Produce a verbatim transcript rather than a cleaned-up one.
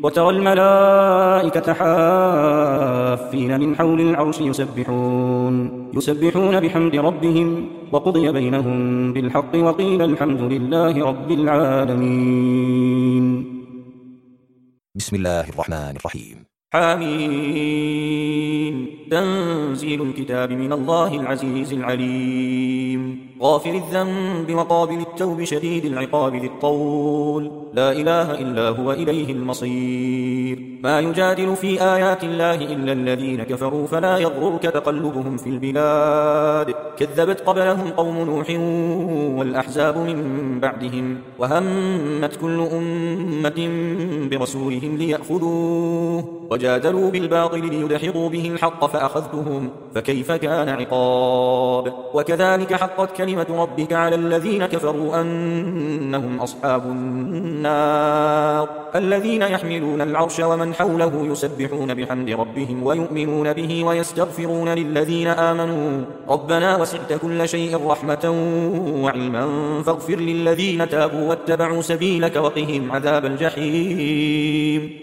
وترى الملائكة حافين من حول العرش يسبحون, يسبحون بحمد ربهم وقضي بينهم بالحق وقيل الحمد لله رب العالمين. بسم الله الرحمن الرحيم. حميم. تنزيل الكتاب من الله العزيز العليم. غافر الذنب وقابل التوب شديد العقاب ذي الطول، لا إله إلا هو إليه المصير. ما يجادل في آيات الله إلا الذين كفروا فلا يغررك تقلبهم في البلاد. كذبت قبلهم قوم نوح والأحزاب من بعدهم، وهمت كل أمة برسولهم ليأخذوه، وجادلوا بالباطل ليدحضوا به الحق فأخذتهم فكيف كان عقاب. وكذلك حقت كلمة ربك على الذين كفروا أنهم أصحاب النار، الذين يحملون العرش ومن حوله يسبحون بحمد ربهم ويؤمنون به ويستغفرون للذين آمنوا ربنا وسعت كل شيء رحمة وعلما فاغفر للذين تابوا واتبعوا سبيلك وقهم عذاب الجحيم.